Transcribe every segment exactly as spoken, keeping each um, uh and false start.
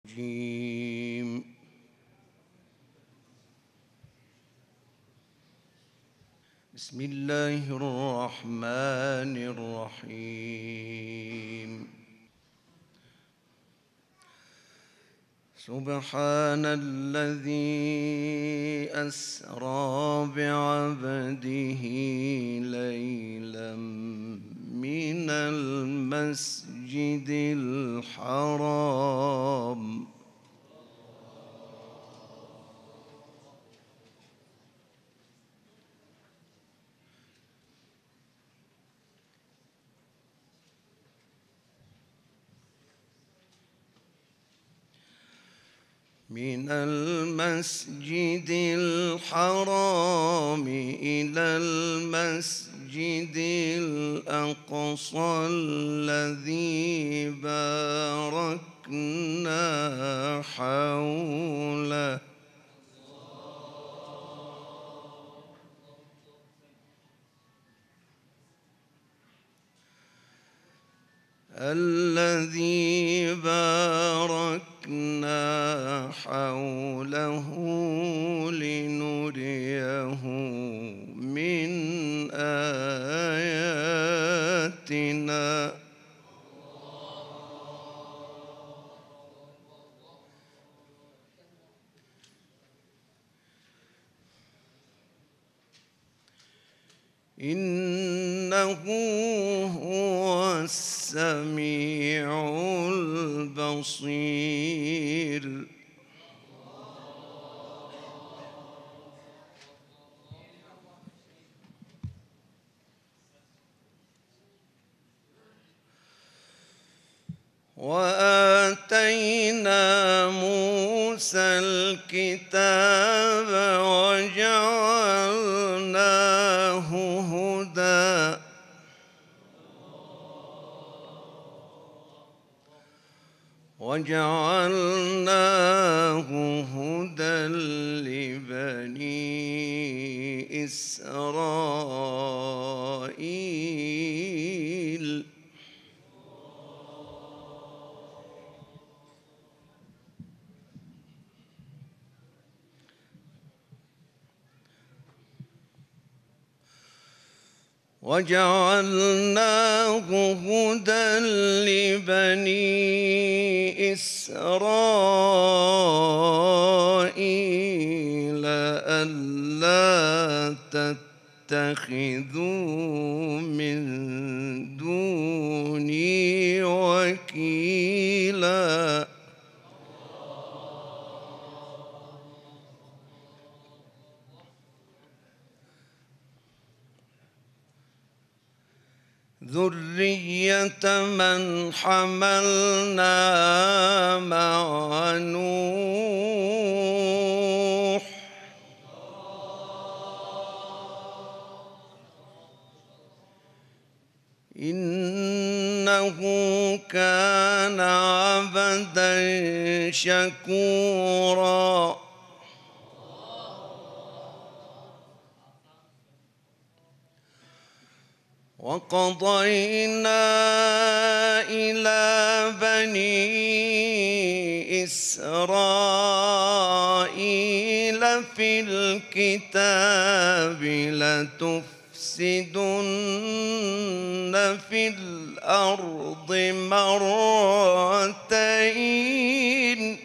الرجيم. بسم الله الرحمن الرحيم. سبحان الذي أسرى بعبده ليلا من المسجد الحرام من المسجد الحرام إلى المسجد الأقصى الذي باركنا حوله الذي باركنا حوله لنريه من آياتنا إنه هو السميع البصير. وآتينا موسى الكتاب وجعلناه هدى وجعلناه هدى لبني إسرائيل. وجعلناه هدى لبني إسرائيل ألا تتخذوا من دوني وكيلا. ذرية من حملنا مع نوح إنه كان عبدا شكورا. وقضينا إلى بني إسرائيل في الكتاب لتفسدن في الأرض مرتين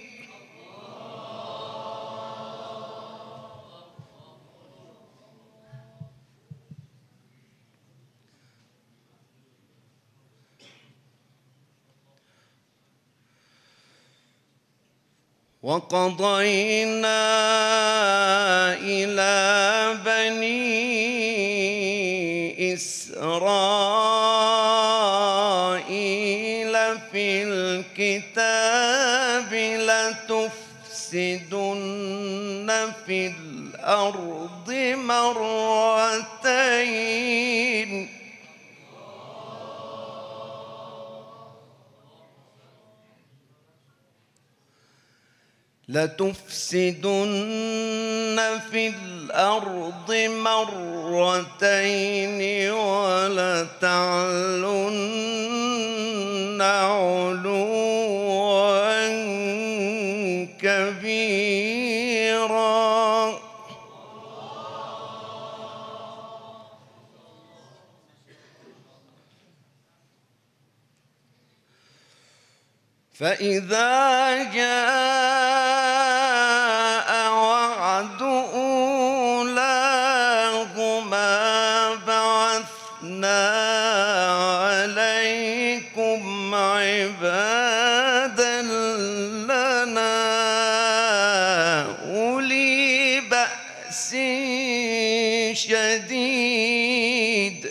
وقضينا إلى بني إسرائيل في الكتاب لتفسدن في الأرض مرتين لتفسدن في الأرض مرتين ولتعلن علوا كبيرا. فإذا جاء وعد أولاهما بعثنا عليكم عبادا لنا أولي بأس شديد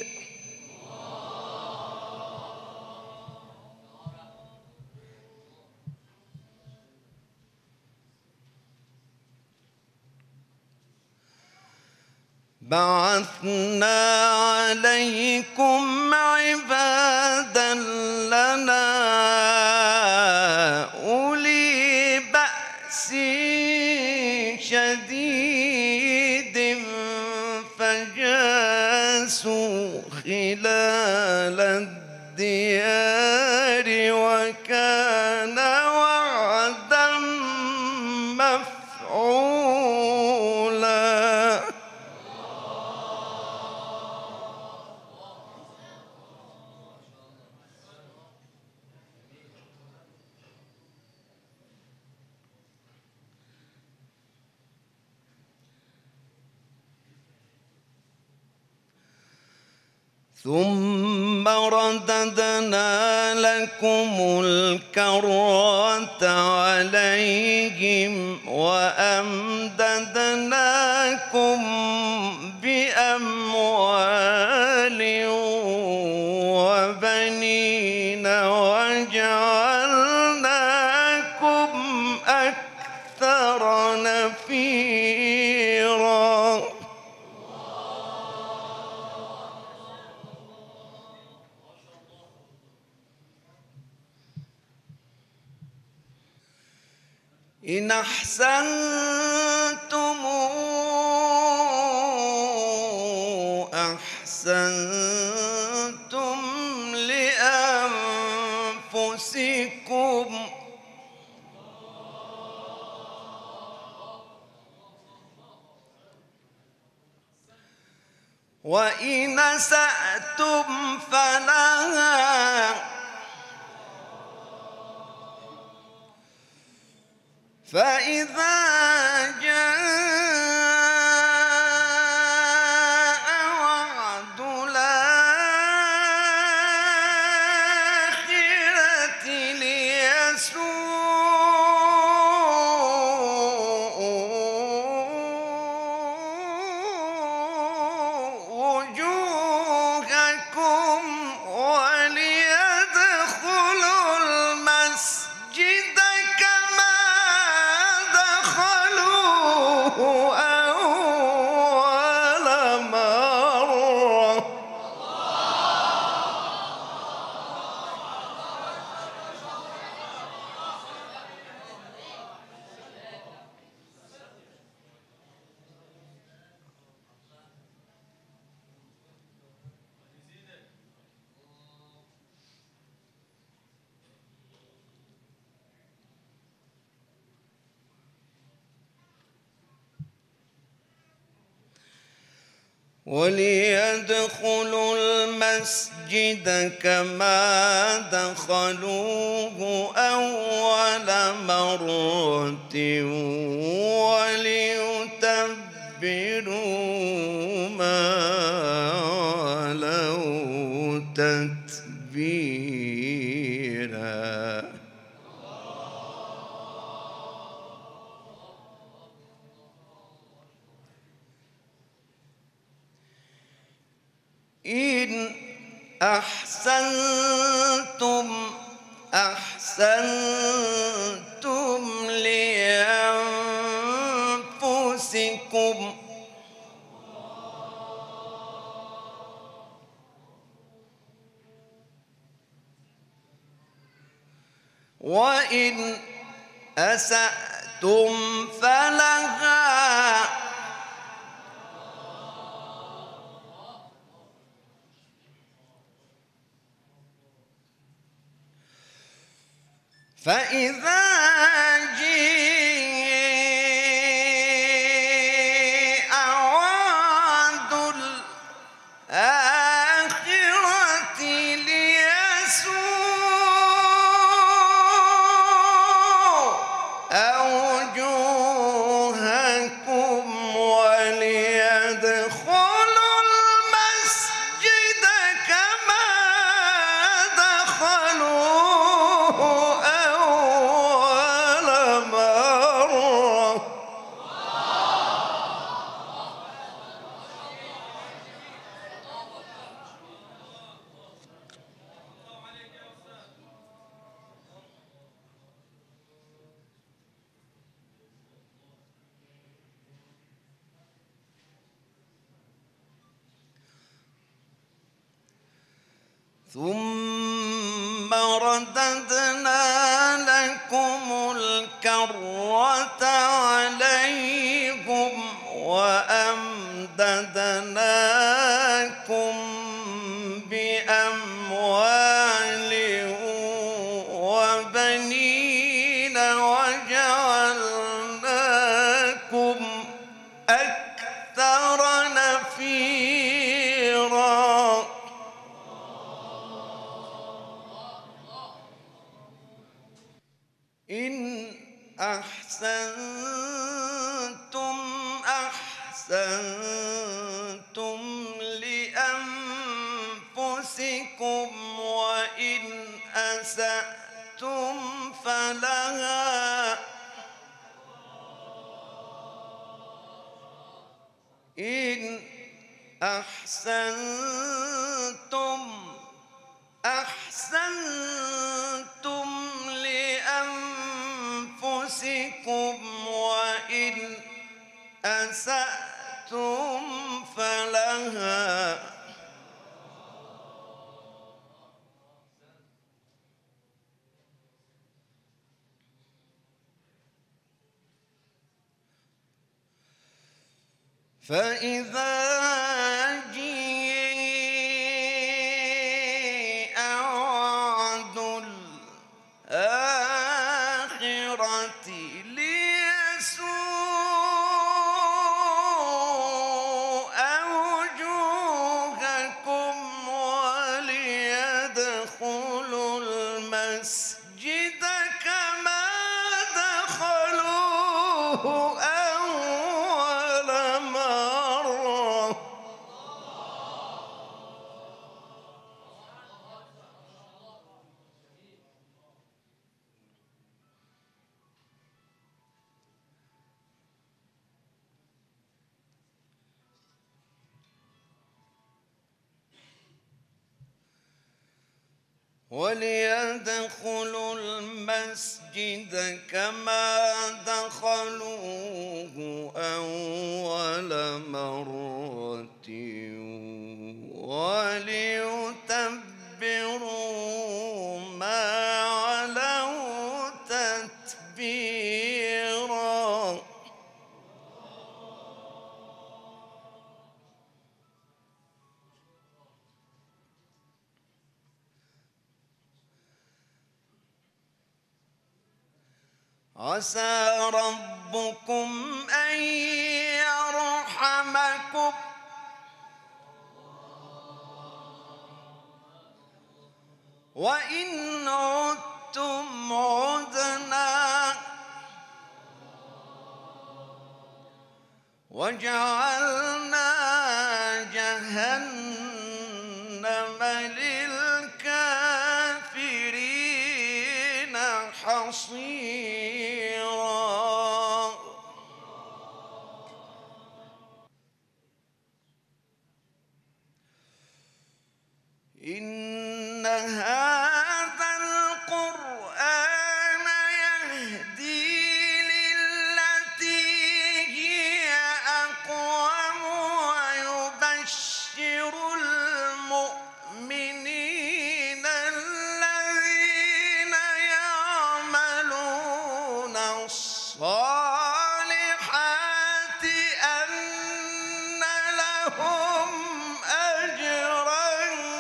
بعثنا عليكم عبادا لنا أولي بأس شديد فجاسوا خلال الديار وكان وعدا مفعولا. ثم رددنا لكم الكرة عليهم وأمددناكم بأموال وبنين وجعلناكم أكثر نفيرا. إن أحسنتم أحسنتم لأنفسكم وإن أسأتم فلها فإذا جاء وعد الآخرة ليسوءوا وجوهكم وليدخلوا المسجد كما أول مرة. وليدخلوا المسجد كما دخلوه أول مرة وليتبروا ما علوا تتبيرا. إن أحسنتم أحسنتم لأنفسكم وإن أسأتم فلها فإذا جئتم ثم رددنا لكم الكرة عليهم وأمددناكم بأموال وبنين وجعلناكم أكثر نفيرا إن أحسنتم أحسنتم لأنفسكم وإن أسأتم فلها إن أحسنتم أحسنتم لأنفسكم وإن أسأتم فلها فإذا جيء وعد الآخرة ليسوء وجوهكم وليدخلوا المسجد كما دخلوه أول مرة وليدخلوا المسجد كما دخلوه أول مرة وليتبروا ما علوا تتبيرا عسى ربكم أن يرحمكم وإن عدتم عدنا وجعلنا جهنم للكافرين حصيرا إن هذا القرآن يهدي للتي هي أقوم ويبشر المؤمنين الذين يعملون الصالحات أن لهم أجرا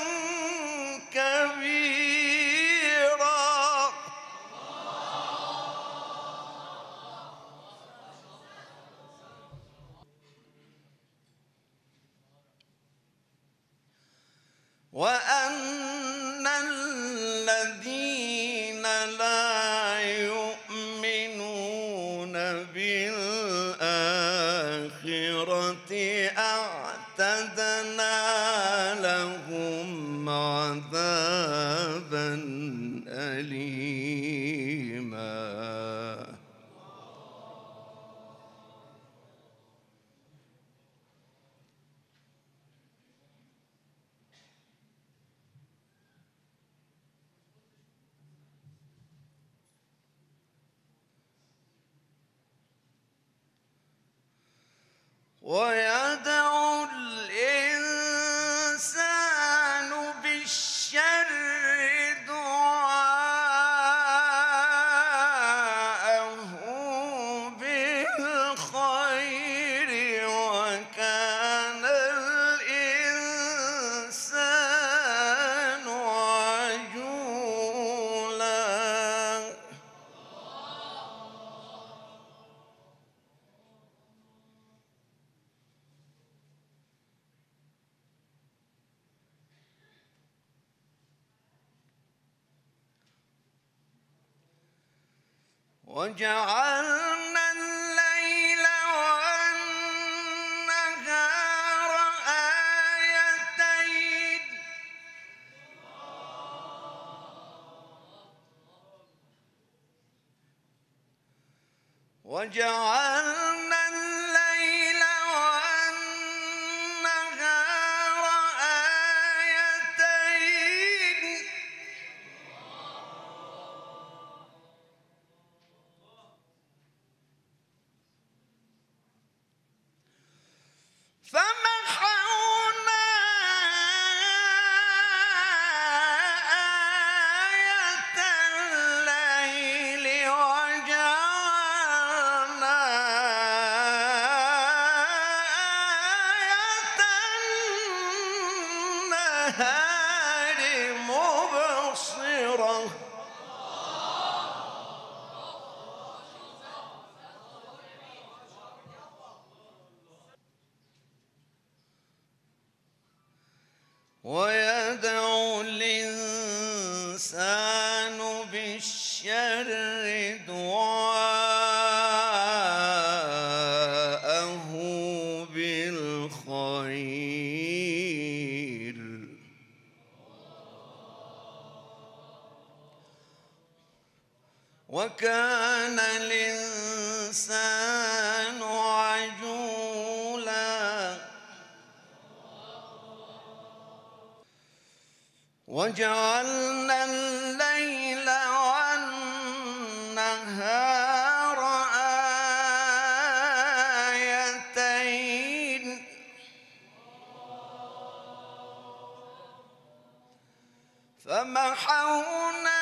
كبيرا وأن الذين لا يؤمنون بالآخرة أعتدنا لهم عذابا أليما ويدعو الإنسان بالشر وجعلنا الليل والنهار آيتين وجعلنا الليل والنهار آيتين فمحونا آية الليل وجعلنا آية النهار مبصرة ويدعو الإنسان بالشر دعاءه بالخير وكان الإنسان عجولا وجعلنا الليل والنهار آيتين فمحونا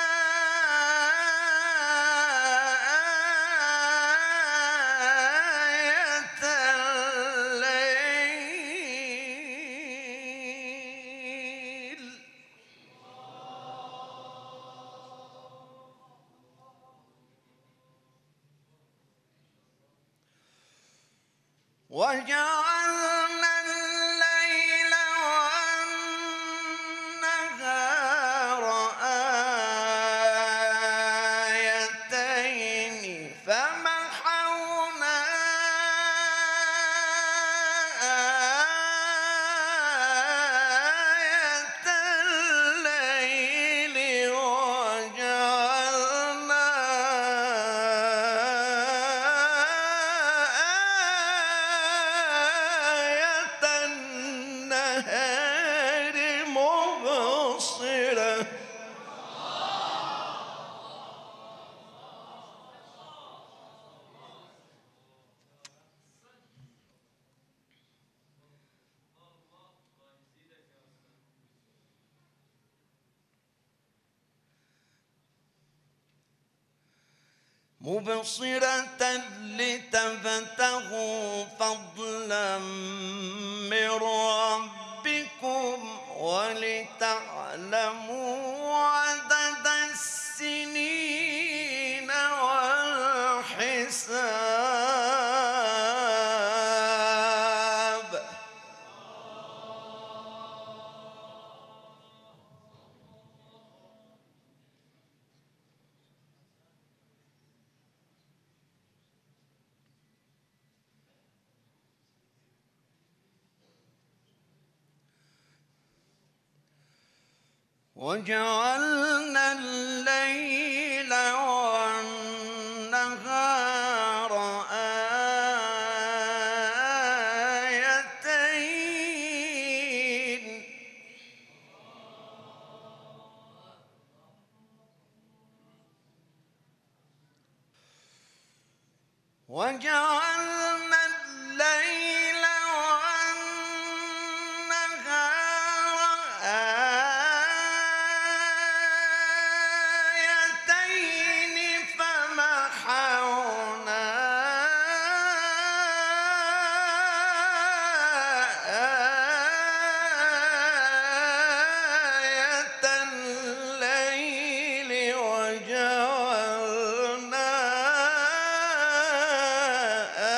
آية الليل وجعلنا الليل والنهار آيتين فمحونا آية الليل وجعلنا آية النهار مبصرة مبصرة لتبتغوا فضلا من ربكم ولتعلموا عدد السنين والحساب وجعلنا الليل والنهار آيتين وجعلنا الليل والنهار آيتين فمحونا آية الليل وجعلنا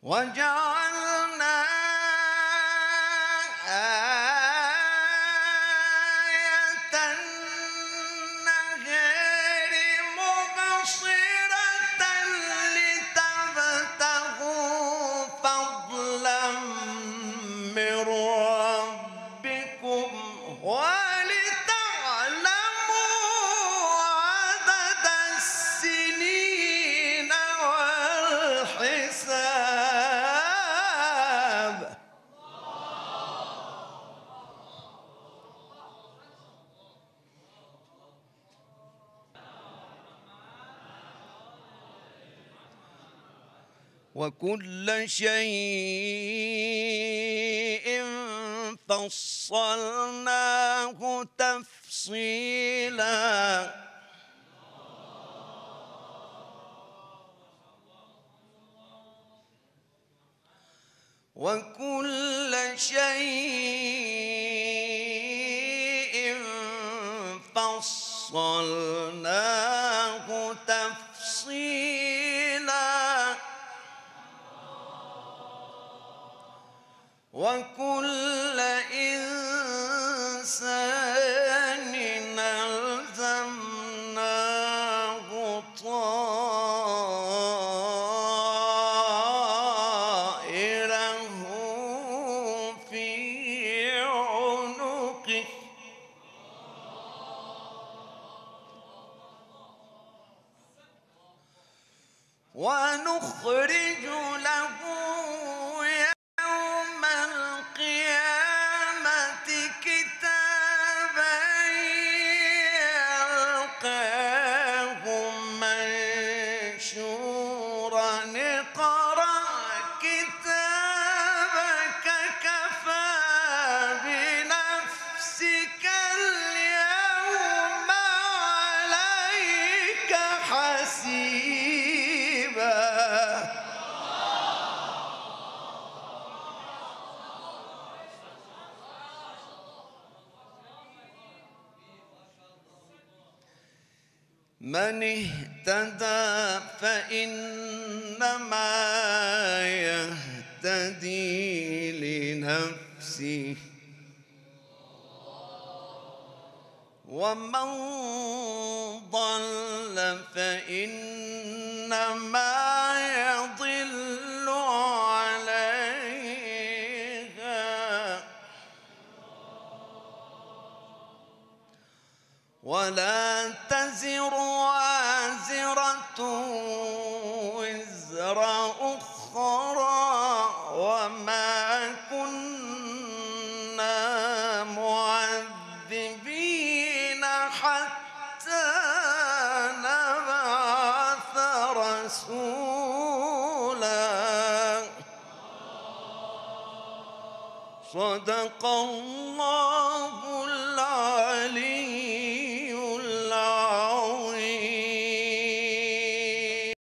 وجعلنا آية النهار مبصرة لتبتغوا فضلا من ربكم ولتعلموا عدد السنين والحساب. وكل شيء فصلناه تفصيلا. وكل شيء فصلناه تفصيلا. وكل إنسان ألزمناه طائره في عنقه ونخرج له يوم القيامة كتابا يلقاه منشورا. اقرأ كتابك كفى بنفسك اليوم عليك حسيبا. من اهتدى فإنما يهتدي لنفسه ومن ضل فإنما يضل عليها ولا تزر وازرة وزر أخرى وما كنا معذبين حتى نبعث رسولا. صدق الله